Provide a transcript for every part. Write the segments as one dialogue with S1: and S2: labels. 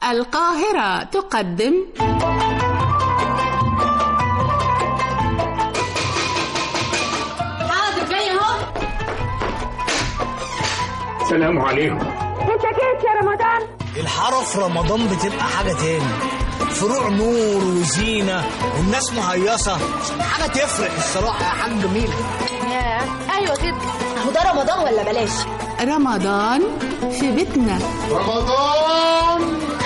S1: القاهرة تقدم
S2: حاضر جاي اهو.
S3: السلام عليكم.
S4: انت جيت يا رمضان؟
S5: الحارة في رمضان بتبقى حاجة تاني، فروع نور وزينة والناس مهيصة، حاجة تفرق الصراحة يا حاج جميل.
S2: ايوه كده، اهو ده رمضان ولا بلاش؟
S1: رمضان في بيتنا،
S3: رمضان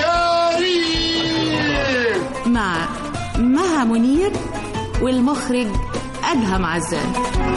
S3: كريم
S1: مع مها منير والمخرج أدهم عزام.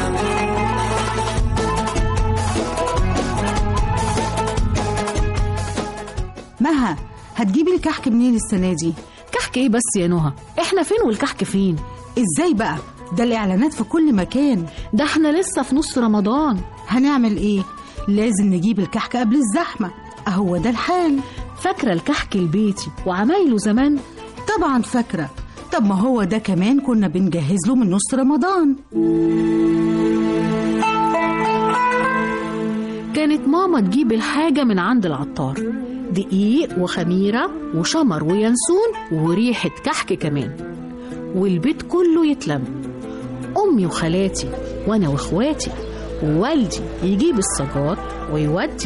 S6: مها، هتجيبي الكحك منين السنة دي؟
S7: كحك ايه بس يا نهى؟ احنا فين والكحك فين؟
S6: ازاي بقى؟ ده الإعلانات في كل مكان.
S7: ده احنا لسه في نص رمضان.
S6: هنعمل ايه؟ لازم نجيب الكحك قبل الزحمة، اهو ده الحال.
S7: فاكرة الكحك البيتي وعمايله زمان؟
S6: طبعا فاكرة. طب ما هو ده كمان كنا بنجهز له من نص رمضان.
S7: كانت ماما تجيب الحاجة من عند العطار، دقيق وخميرة وشمر وينسون وريحة كحك كمان، والبيت كله يتلم. أمي وخالاتي وأنا وإخواتي ووالدي يجيب الصاجات ويودي.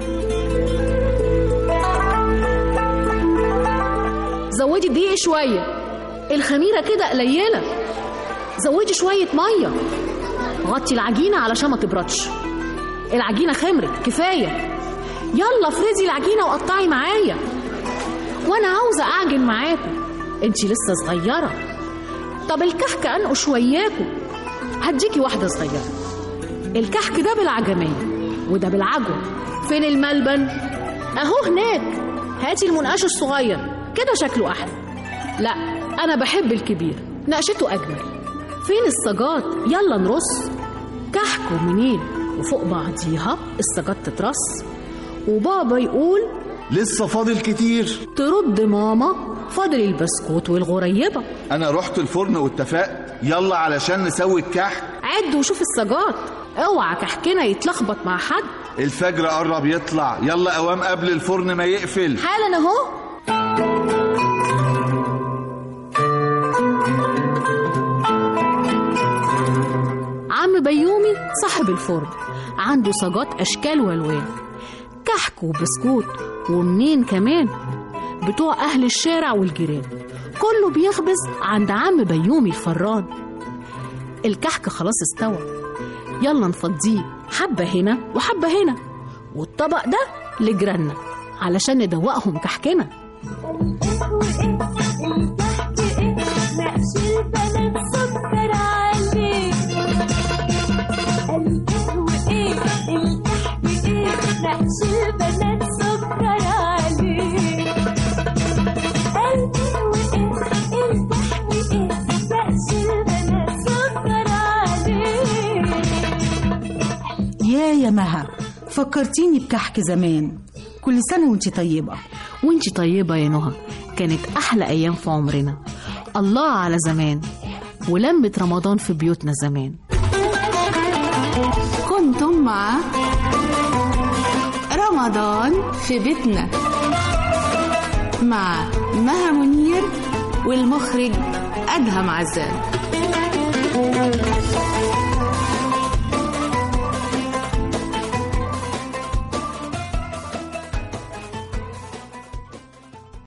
S7: زودي الدقيق شوية، الخميرة كده قليلة. زودي شوية مية، غطي العجينة علشان ما تبردش. العجينة خمرت كفاية، يلا افردي العجينة وقطعي معايا. وانا عاوزة اعجن معاكم، انتي لسه صغيرة. طب الكحك انقش وياكم، هديكي واحدة صغيرة. الكحك ده بالعجمية وده بالعجوة. فين الملبن؟ اهو هناك، هاتي المنقاش الصغير كده شكله احلى. لا انا بحب الكبير، نقشته اجمل. فين الصاجات؟ يلا نرص. كحك ومنين وفوق بعضيها الصاجات تترص، وبابا يقول
S8: لسه فاضل كتير.
S7: ترد ماما فاضل البسكوت والغريبة.
S8: انا رحت الفرن واتفقت، يلا علشان نسوي الكحك.
S7: عد وشوف الصاجات، اوعى كحكنا يتلخبط مع حد.
S8: الفجر قرب يطلع، يلا قوام قبل الفرن ما يقفل.
S7: حالا اهو. عم بيومي صاحب الفرن عنده صاجات اشكال والوان، كحك وبسكوت ومنين كمان، بتوع اهل الشارع والجيران كله بيخبز عند عم بيومي الفران. الكحك خلاص استوى، يلا نفضيه حبة هنا وحبة هنا، والطبق ده لجيراننا علشان ندوقهم كحكنا.
S6: يا مها، فكرتيني بكحك زمان. كل سنة وانتي طيبة.
S7: وانتي طيبة يا نهى، كانت أحلى أيام في عمرنا. الله على زمان ولمة رمضان في بيوتنا زمان.
S1: كنتم مع رمضان في بيتنا مع مها منير والمخرج أدهم عزام.